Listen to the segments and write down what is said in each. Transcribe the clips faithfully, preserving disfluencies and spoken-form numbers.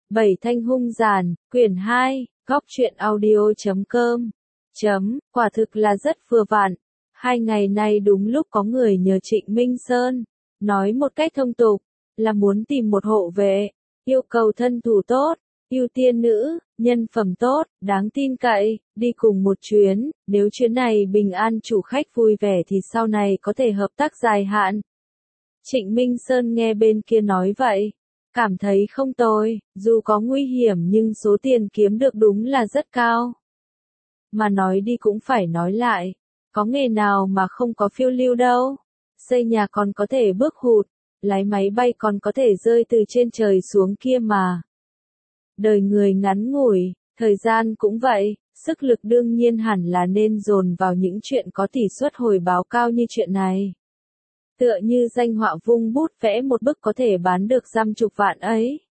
Bảy thanh hung giàn, quyển hai, góc truyện audio chấm com. Chấm, quả thực là rất vừa vặn. Hai ngày nay đúng lúc có người nhờ Trịnh Minh Sơn, nói một cách thông tục, là muốn tìm một hộ vệ, yêu cầu thân thủ tốt, ưu tiên nữ, nhân phẩm tốt, đáng tin cậy, đi cùng một chuyến, nếu chuyến này bình an chủ khách vui vẻ thì sau này có thể hợp tác dài hạn. Trịnh Minh Sơn nghe bên kia nói vậy, cảm thấy không tồi, dù có nguy hiểm nhưng số tiền kiếm được đúng là rất cao. Mà nói đi cũng phải nói lại, có nghề nào mà không có phiêu lưu đâu, xây nhà còn có thể bước hụt, lái máy bay còn có thể rơi từ trên trời xuống kia mà. Đời người ngắn ngủi, thời gian cũng vậy, sức lực đương nhiên hẳn là nên dồn vào những chuyện có tỷ suất hồi báo cao như chuyện này. Tựa như danh họa vung bút vẽ một bức có thể bán được dăm chục vạn ấy.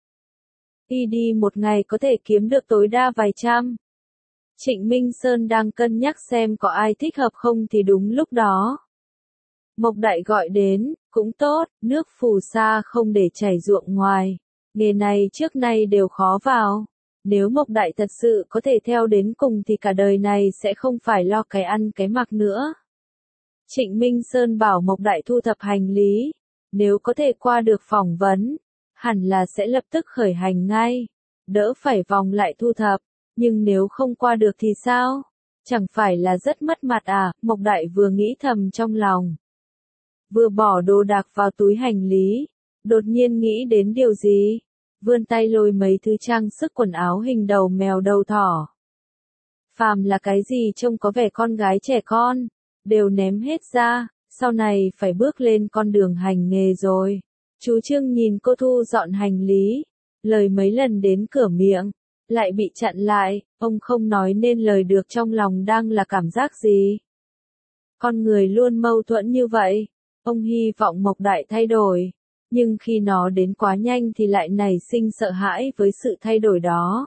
Y đi một ngày có thể kiếm được tối đa vài trăm. Trịnh Minh Sơn đang cân nhắc xem có ai thích hợp không thì đúng lúc đó. Mộc Đại gọi đến, cũng tốt, nước phù sa không để chảy ruộng ngoài. Nghề này trước nay đều khó vào. Nếu Mộc Đại thật sự có thể theo đến cùng thì cả đời này sẽ không phải lo cái ăn cái mặc nữa. Trịnh Minh Sơn bảo Mộc Đại thu thập hành lý, nếu có thể qua được phỏng vấn, hẳn là sẽ lập tức khởi hành ngay, đỡ phải vòng lại thu thập, nhưng nếu không qua được thì sao? Chẳng phải là rất mất mặt à? Mộc Đại vừa nghĩ thầm trong lòng, vừa bỏ đồ đạc vào túi hành lý, đột nhiên nghĩ đến điều gì, vươn tay lôi mấy thứ trang sức quần áo hình đầu mèo đầu thỏ. Phàm là cái gì trông có vẻ con gái trẻ con, đều ném hết ra, sau này phải bước lên con đường hành nghề rồi. Chú Trương nhìn cô thu dọn hành lý, lời mấy lần đến cửa miệng, lại bị chặn lại, ông không nói nên lời được trong lòng đang là cảm giác gì. Con người luôn mâu thuẫn như vậy, ông hy vọng Mộc Đại thay đổi, nhưng khi nó đến quá nhanh thì lại nảy sinh sợ hãi với sự thay đổi đó.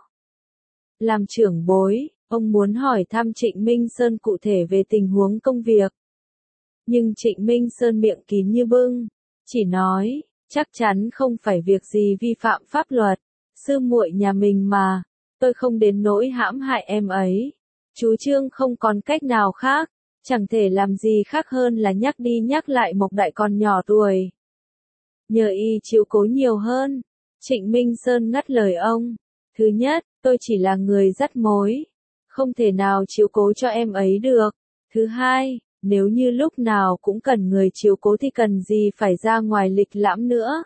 Làm trưởng bối, ông muốn hỏi thăm Trịnh Minh Sơn cụ thể về tình huống công việc. Nhưng Trịnh Minh Sơn miệng kín như bưng, chỉ nói, chắc chắn không phải việc gì vi phạm pháp luật, sư muội nhà mình mà, tôi không đến nỗi hãm hại em ấy. Chú Trương không còn cách nào khác, chẳng thể làm gì khác hơn là nhắc đi nhắc lại Mộc Đại còn nhỏ tuổi. Nhờ y chiếu cố nhiều hơn. Trịnh Minh Sơn ngắt lời ông, thứ nhất, tôi chỉ là người dắt mối, không thể nào chiếu cố cho em ấy được. Thứ hai, nếu như lúc nào cũng cần người chiếu cố thì cần gì phải ra ngoài lịch lãm nữa.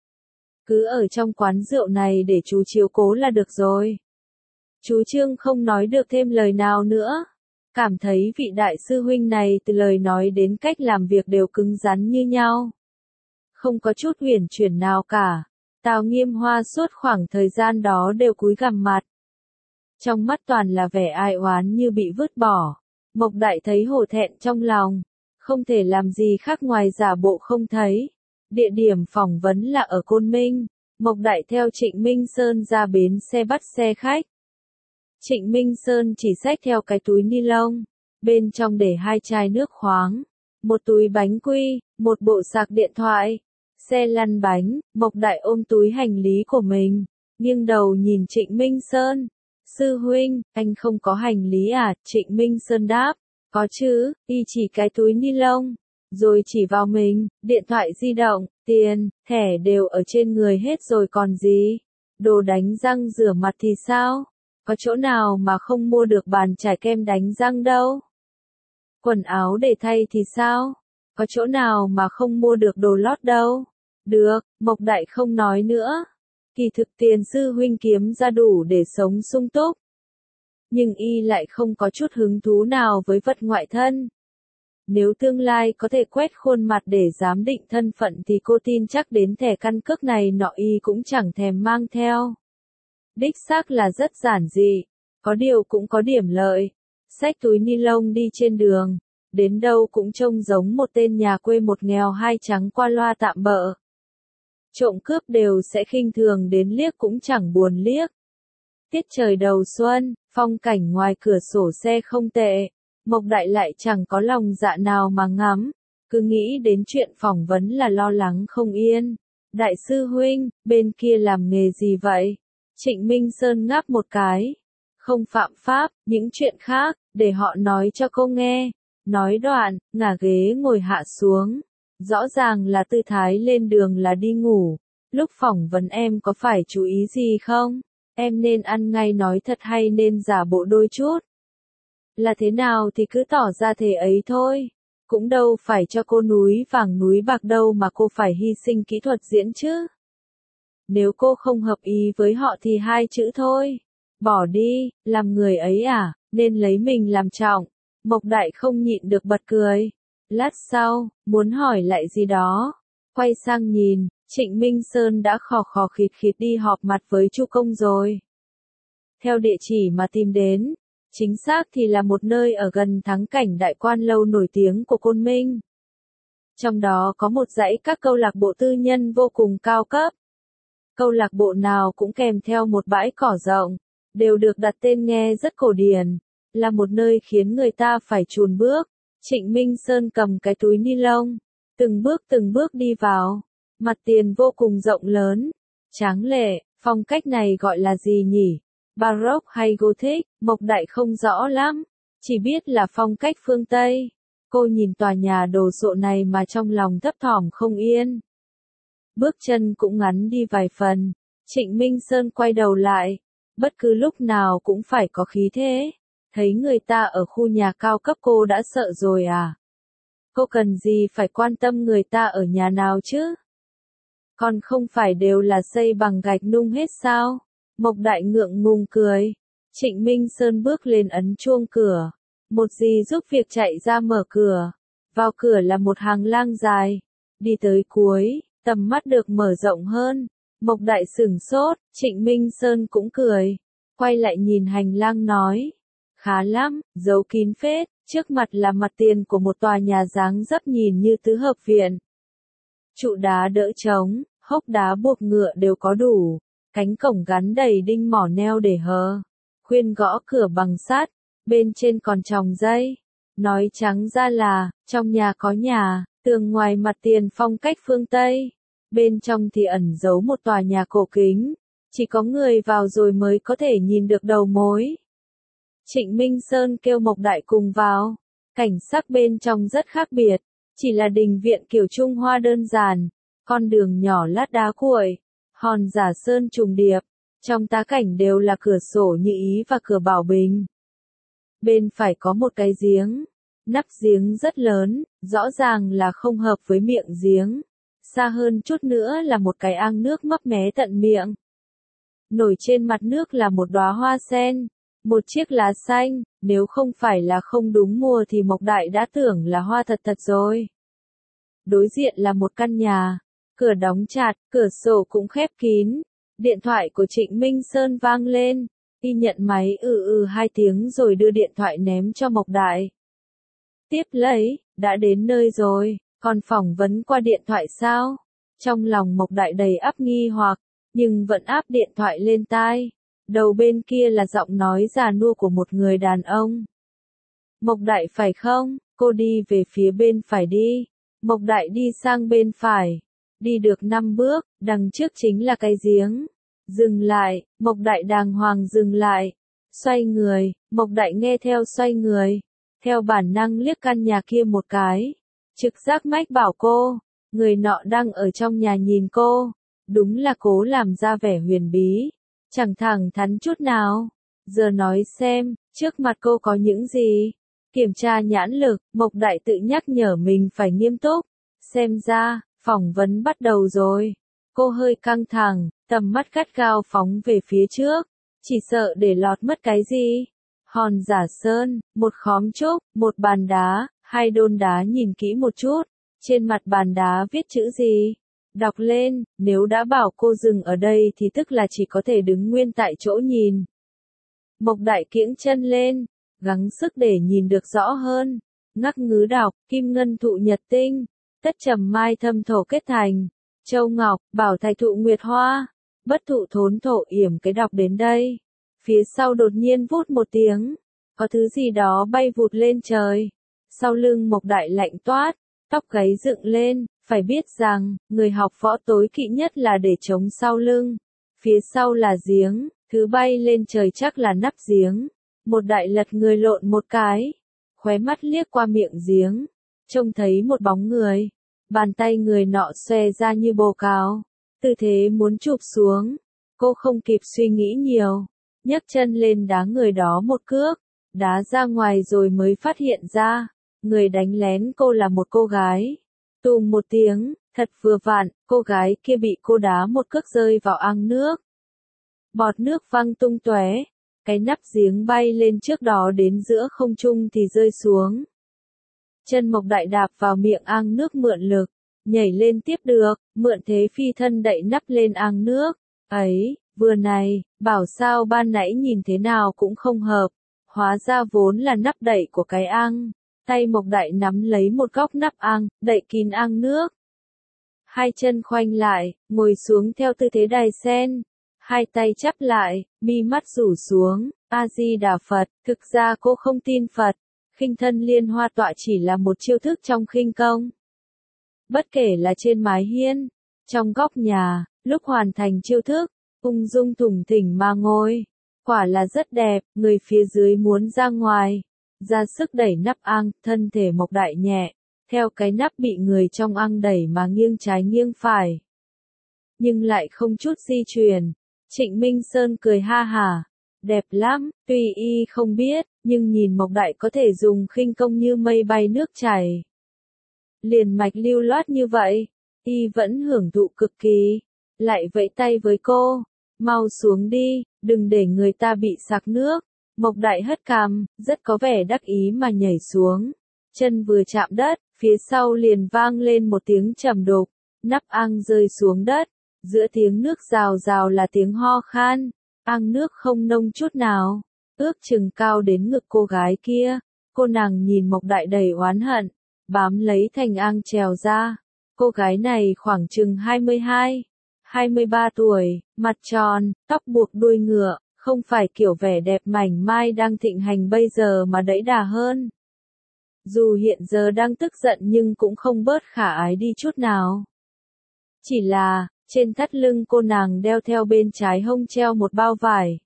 Cứ ở trong quán rượu này để chú chiếu cố là được rồi. Chú Trương không nói được thêm lời nào nữa. Cảm thấy vị đại sư huynh này từ lời nói đến cách làm việc đều cứng rắn như nhau. Không có chút uyển chuyển nào cả. Tào Nghiêm Hoa suốt khoảng thời gian đó đều cúi gằm mặt. Trong mắt toàn là vẻ ai oán như bị vứt bỏ. Mộc Đại thấy hổ thẹn trong lòng. Không thể làm gì khác ngoài giả bộ không thấy. Địa điểm phỏng vấn là ở Côn Minh. Mộc Đại theo Trịnh Minh Sơn ra bến xe bắt xe khách. Trịnh Minh Sơn chỉ xách theo cái túi ni lông. Bên trong để hai chai nước khoáng. Một túi bánh quy, một bộ sạc điện thoại. Xe lăn bánh, Mộc Đại ôm túi hành lý của mình. Nghiêng đầu nhìn Trịnh Minh Sơn. Sư huynh, anh không có hành lý à? Trịnh Minh Sơn đáp, có chứ, y chỉ cái túi ni lông, rồi chỉ vào mình, điện thoại di động, tiền, thẻ đều ở trên người hết rồi còn gì, đồ đánh răng rửa mặt thì sao, có chỗ nào mà không mua được bàn chải kem đánh răng đâu, quần áo để thay thì sao, có chỗ nào mà không mua được đồ lót đâu, được, Mộc Đại không nói nữa. Kỳ thực tiền sư huynh kiếm ra đủ để sống sung túc. Nhưng y lại không có chút hứng thú nào với vật ngoại thân. Nếu tương lai có thể quét khuôn mặt để giám định thân phận thì cô tin chắc đến thẻ căn cước này nọ y cũng chẳng thèm mang theo. Đích xác là rất giản dị, có điều cũng có điểm lợi. Xách túi ni lông đi trên đường, đến đâu cũng trông giống một tên nhà quê một nghèo hai trắng qua loa tạm bợ. Trộm cướp đều sẽ khinh thường đến liếc cũng chẳng buồn liếc. Tiết trời đầu xuân, phong cảnh ngoài cửa sổ xe không tệ, Mộc Đại lại chẳng có lòng dạ nào mà ngắm, cứ nghĩ đến chuyện phỏng vấn là lo lắng không yên. Đại sư huynh, bên kia làm nghề gì vậy? Trịnh Minh Sơn ngáp một cái. Không phạm pháp, những chuyện khác, để họ nói cho cô nghe. Nói đoạn, ngả ghế ngồi hạ xuống. Rõ ràng là tư thái lên đường là đi ngủ. Lúc phỏng vấn em có phải chú ý gì không? Em nên ăn ngay nói thật hay nên giả bộ đôi chút? Là thế nào thì cứ tỏ ra thế ấy thôi. Cũng đâu phải cho cô núi vàng núi bạc đâu mà cô phải hy sinh kỹ thuật diễn chứ. Nếu cô không hợp ý với họ thì hai chữ thôi. Bỏ đi, làm người ấy à, nên lấy mình làm trọng. Mộc Đại không nhịn được bật cười. Lát sau, muốn hỏi lại gì đó. Quay sang nhìn, Trịnh Minh Sơn đã khò khò khịt khịt đi họp mặt với Chu Công rồi. Theo địa chỉ mà tìm đến, chính xác thì là một nơi ở gần thắng cảnh Đại Quan Lâu nổi tiếng của Côn Minh. Trong đó có một dãy các câu lạc bộ tư nhân vô cùng cao cấp. Câu lạc bộ nào cũng kèm theo một bãi cỏ rộng, đều được đặt tên nghe rất cổ điển, là một nơi khiến người ta phải chùn bước. Trịnh Minh Sơn cầm cái túi ni lông, từng bước từng bước đi vào, mặt tiền vô cùng rộng lớn, tráng lệ, phong cách này gọi là gì nhỉ? Baroque hay Gothic, Mộc Đại không rõ lắm, chỉ biết là phong cách phương Tây. Cô nhìn tòa nhà đồ sộ này mà trong lòng thấp thỏm không yên. Bước chân cũng ngắn đi vài phần, Trịnh Minh Sơn quay đầu lại, bất cứ lúc nào cũng phải có khí thế. Thấy người ta ở khu nhà cao cấp cô đã sợ rồi à? Cô cần gì phải quan tâm người ta ở nhà nào chứ? Còn không phải đều là xây bằng gạch nung hết sao? Mộc Đại ngượng ngùng cười. Trịnh Minh Sơn bước lên ấn chuông cửa. Một dì giúp việc chạy ra mở cửa. Vào cửa là một hàng lang dài. Đi tới cuối, tầm mắt được mở rộng hơn. Mộc Đại sửng sốt, Trịnh Minh Sơn cũng cười. Quay lại nhìn hành lang nói. Khá lắm, giấu kín phết, trước mặt là mặt tiền của một tòa nhà dáng dấp nhìn như tứ hợp viện. Trụ đá đỡ trống, hốc đá buộc ngựa đều có đủ, cánh cổng gắn đầy đinh mỏ neo để hờ, khuyên gõ cửa bằng sắt, bên trên còn tròng dây. Nói trắng ra là, trong nhà có nhà, tường ngoài mặt tiền phong cách phương Tây, bên trong thì ẩn giấu một tòa nhà cổ kính, chỉ có người vào rồi mới có thể nhìn được đầu mối. Trịnh Minh Sơn kêu Mộc Đại cùng vào. Cảnh sắc bên trong rất khác biệt, chỉ là đình viện kiểu Trung Hoa đơn giản, con đường nhỏ lát đá cuội, hòn giả sơn trùng điệp, trong tá cảnh đều là cửa sổ như ý và cửa bảo bình. Bên phải có một cái giếng, nắp giếng rất lớn, rõ ràng là không hợp với miệng giếng. Xa hơn chút nữa là một cái ao nước mấp mé tận miệng. Nổi trên mặt nước là một đóa hoa sen. Một chiếc lá xanh, nếu không phải là không đúng mùa thì Mộc Đại đã tưởng là hoa thật thật rồi. Đối diện là một căn nhà, cửa đóng chặt, cửa sổ cũng khép kín. Điện thoại của Trịnh Minh Sơn vang lên, y nhận máy ừ ừ hai tiếng rồi đưa điện thoại ném cho Mộc Đại. Tiếp lấy, đã đến nơi rồi, còn phỏng vấn qua điện thoại sao? Trong lòng Mộc Đại đầy ắp nghi hoặc, nhưng vẫn áp điện thoại lên tai. Đầu bên kia là giọng nói già nua của một người đàn ông. Mộc Đại phải không? Cô đi về phía bên phải đi. Mộc Đại đi sang bên phải. Đi được năm bước, đằng trước chính là cái giếng. Dừng lại, Mộc Đại đàng hoàng dừng lại. Xoay người, Mộc Đại nghe theo xoay người. Theo bản năng liếc căn nhà kia một cái. Trực giác mách bảo cô, người nọ đang ở trong nhà nhìn cô. Đúng là cố làm ra vẻ huyền bí. Chẳng thẳng thắn chút nào. Giờ nói xem, trước mặt cô có những gì? Kiểm tra nhãn lực, Mộc Đại tự nhắc nhở mình phải nghiêm túc. Xem ra, phỏng vấn bắt đầu rồi. Cô hơi căng thẳng, tầm mắt gắt gao phóng về phía trước. Chỉ sợ để lọt mất cái gì? Hòn giả sơn, một khóm trúc, một bàn đá, hai đôn đá nhìn kỹ một chút. Trên mặt bàn đá viết chữ gì? Đọc lên, nếu đã bảo cô dừng ở đây thì tức là chỉ có thể đứng nguyên tại chỗ nhìn. Mộc Đại kiễng chân lên, gắng sức để nhìn được rõ hơn. Ngắc ngứ đọc, kim ngân thụ nhật tinh, tất trầm mai thâm thổ kết thành, châu ngọc, bảo thạch thụ nguyệt hoa, bất thụ thốn thổ yểm. Cái đọc đến đây, phía sau đột nhiên vút một tiếng, có thứ gì đó bay vụt lên trời. Sau lưng Mộc Đại lạnh toát, tóc gáy dựng lên. Phải biết rằng, người học võ tối kỵ nhất là để chống sau lưng. Phía sau là giếng, Thứ bay lên trời chắc là nắp giếng. Một đại lật người lộn một cái, khóe mắt liếc qua miệng giếng, trông thấy một bóng người. Bàn tay người nọ xòe ra như bồ cào, tư thế muốn chụp xuống. Cô không kịp suy nghĩ nhiều, nhấc chân lên đá người đó một cước, đá ra ngoài rồi mới phát hiện ra, người đánh lén cô là một cô gái. Tùm một tiếng, thật vừa vặn, cô gái kia bị cô đá một cước rơi vào ăng nước. Bọt nước văng tung tóe, cái nắp giếng bay lên trước đó đến giữa không trung thì rơi xuống. Chân Mộc Đại đạp vào miệng ăng nước mượn lực, nhảy lên tiếp được, mượn thế phi thân đậy nắp lên ăng nước. Ấy, vừa này, bảo sao ban nãy nhìn thế nào cũng không hợp, hóa ra vốn là nắp đậy của cái ăng. Tay Mộc Đại nắm lấy một góc nắp ăng, đậy kín ăng nước. Hai chân khoanh lại, ngồi xuống theo tư thế đài sen. Hai tay chắp lại, mi mắt rủ xuống, A-di-đà Phật. Thực ra cô không tin Phật, khinh thân liên hoa tọa chỉ là một chiêu thức trong khinh công. Bất kể là trên mái hiên, trong góc nhà, lúc hoàn thành chiêu thức, ung dung thủng thỉnh mà ngồi. Quả là rất đẹp, người phía dưới muốn ra ngoài, ra sức đẩy nắp ăng, thân thể Mộc Đại nhẹ, theo cái nắp bị người trong ăng đẩy mà nghiêng trái nghiêng phải. Nhưng lại không chút di chuyển. Trịnh Minh Sơn cười ha hả, đẹp lắm, tuy y không biết, nhưng nhìn Mộc Đại có thể dùng khinh công như mây bay nước chảy. Liền mạch lưu loát như vậy, y vẫn hưởng thụ cực kỳ, lại vẫy tay với cô, mau xuống đi, đừng để người ta bị sặc nước. Mộc Đại hất cằm, rất có vẻ đắc ý mà nhảy xuống, chân vừa chạm đất, phía sau liền vang lên một tiếng trầm đục, nắp ăng rơi xuống đất. Giữa tiếng nước rào rào là tiếng ho khan, ăng nước không nông chút nào, ước chừng cao đến ngực cô gái kia. Cô nàng nhìn Mộc Đại đầy oán hận, bám lấy thành ăng trèo ra. Cô gái này khoảng chừng hai mươi hai, hai mươi ba tuổi, mặt tròn, tóc buộc đuôi ngựa, không phải kiểu vẻ đẹp mảnh mai đang thịnh hành bây giờ mà đẫy đà hơn. Dù hiện giờ đang tức giận nhưng cũng không bớt khả ái đi chút nào. Chỉ là, trên thắt lưng cô nàng đeo theo bên trái hông treo một bao vải.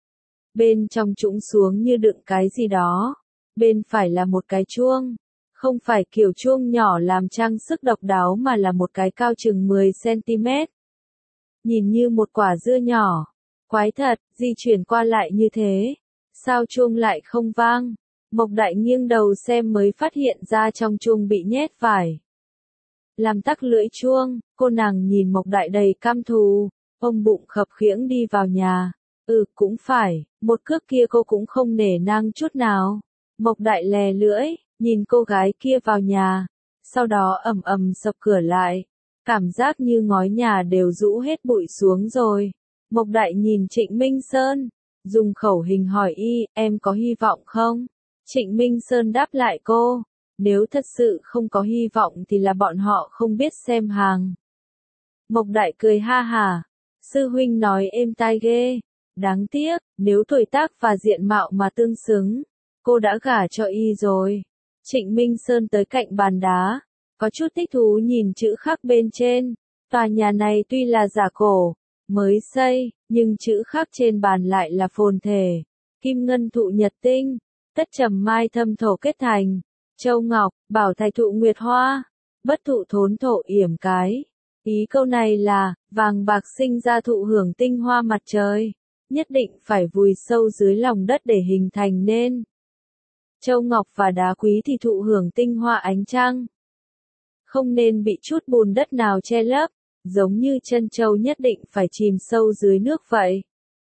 Bên trong trũng xuống như đựng cái gì đó. Bên phải là một cái chuông. Không phải kiểu chuông nhỏ làm trang sức độc đáo mà là một cái cao chừng mười xăng-ti-mét. Nhìn như một quả dưa nhỏ. Quái thật, di chuyển qua lại như thế. Sao chuông lại không vang? Mộc Đại nghiêng đầu xem mới phát hiện ra trong chuông bị nhét vải. Làm tắc lưỡi chuông, cô nàng nhìn Mộc Đại đầy căm thù, ôm bụng khập khiễng đi vào nhà. Ừ, cũng phải, một cước kia cô cũng không nể nang chút nào. Mộc Đại lè lưỡi, nhìn cô gái kia vào nhà, sau đó ầm ầm sập cửa lại. Cảm giác như ngói nhà đều rũ hết bụi xuống rồi. Mộc Đại nhìn Trịnh Minh Sơn, dùng khẩu hình hỏi y, em có hy vọng không? Trịnh Minh Sơn đáp lại cô. Nếu thật sự không có hy vọng thì là bọn họ không biết xem hàng. Mộc Đại cười ha hả. Sư huynh nói êm tai ghê. Đáng tiếc, nếu tuổi tác và diện mạo mà tương xứng, cô đã gả cho y rồi. Trịnh Minh Sơn tới cạnh bàn đá, có chút thích thú nhìn chữ khắc bên trên. Tòa nhà này tuy là giả cổ, mới xây, nhưng chữ khắc trên bàn lại là phồn thể. Kim ngân thụ nhật tinh, tất trầm mai thâm thổ kết thành. Châu ngọc, bảo thạch thụ nguyệt hoa, bất thụ thốn thổ yểm cái. Ý câu này là, vàng bạc sinh ra thụ hưởng tinh hoa mặt trời, nhất định phải vùi sâu dưới lòng đất để hình thành nên. Châu ngọc và đá quý thì thụ hưởng tinh hoa ánh trăng. Không nên bị chút bùn đất nào che lấp, giống như chân châu nhất định phải chìm sâu dưới nước vậy.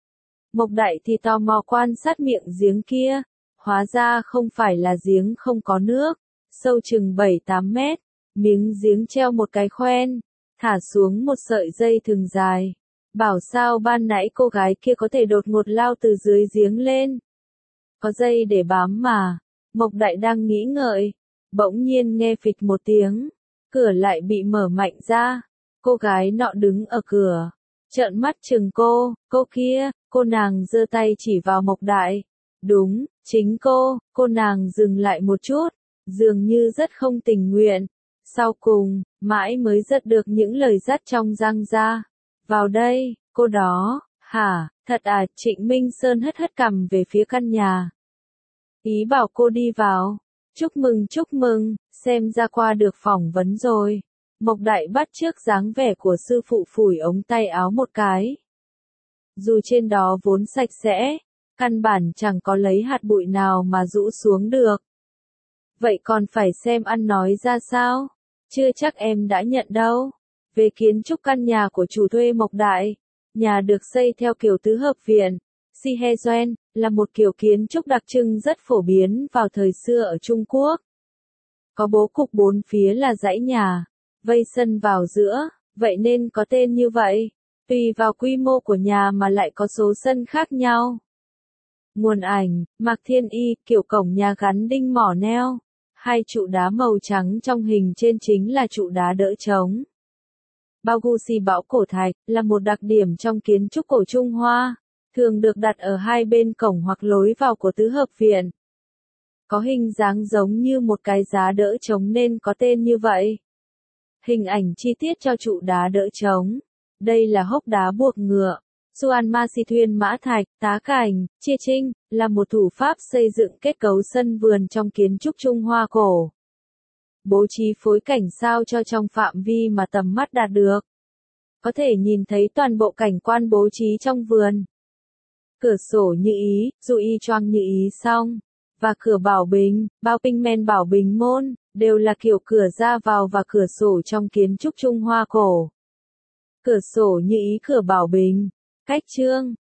Mộc Đại thì tò mò quan sát miệng giếng kia. Hóa ra không phải là giếng không có nước, sâu chừng bảy tám mét, miếng giếng treo một cái khoen, thả xuống một sợi dây thừng dài. Bảo sao ban nãy cô gái kia có thể đột ngột lao từ dưới giếng lên. Có dây để bám mà. Mộc Đại đang nghĩ ngợi, bỗng nhiên nghe phịch một tiếng, cửa lại bị mở mạnh ra. Cô gái nọ đứng ở cửa, trợn mắt chừng cô, cô kia, cô nàng giơ tay chỉ vào Mộc Đại. Đúng, chính cô, cô nàng dừng lại một chút, dường như rất không tình nguyện. Sau cùng, mãi mới giật được những lời dắt trong răng ra. Vào đây, cô đó, hả, Thật à, Trịnh Minh Sơn hất hất cằm về phía căn nhà. Ý bảo cô đi vào. Chúc mừng chúc mừng, xem ra qua được phỏng vấn rồi. Mộc Đại bắt chước dáng vẻ của sư phụ phủi ống tay áo một cái. Dù trên đó vốn sạch sẽ, căn bản chẳng có lấy hạt bụi nào mà rũ xuống được. Vậy còn phải xem ăn nói ra sao? Chưa chắc em đã nhận đâu. Về kiến trúc căn nhà của chủ thuê Mộc Đại, nhà được xây theo kiểu tứ hợp viện, Sihezuen, là một kiểu kiến trúc đặc trưng rất phổ biến vào thời xưa ở Trung Quốc. Có bố cục bốn phía là dãy nhà, vây sân vào giữa, vậy nên có tên như vậy. Tùy vào quy mô của nhà mà lại có số sân khác nhau. Nguồn ảnh, Mạc Thiên Y, kiểu cổng nhà gắn đinh mỏ neo. Hai trụ đá màu trắng trong hình trên chính là trụ đá đỡ trống. Bao Gusi bão cổ thạch là một đặc điểm trong kiến trúc cổ Trung Hoa, thường được đặt ở hai bên cổng hoặc lối vào của tứ hợp viện. Có hình dáng giống như một cái giá đỡ trống nên có tên như vậy. Hình ảnh chi tiết cho trụ đá đỡ trống. Đây là hốc đá buộc ngựa. Xuan Ma Si Thuyên Mã Thạch, Tá Cảnh, Chia Trinh, là một thủ pháp xây dựng kết cấu sân vườn trong kiến trúc Trung Hoa cổ. Bố trí phối cảnh sao cho trong phạm vi mà tầm mắt đạt được. Có thể nhìn thấy toàn bộ cảnh quan bố trí trong vườn. Cửa sổ như ý, dù y choang như ý xong. Và cửa bảo bình, bao Pinh Men bảo bình môn, đều là kiểu cửa ra vào và cửa sổ trong kiến trúc Trung Hoa cổ. Cửa sổ như ý cửa bảo bình. Cách chương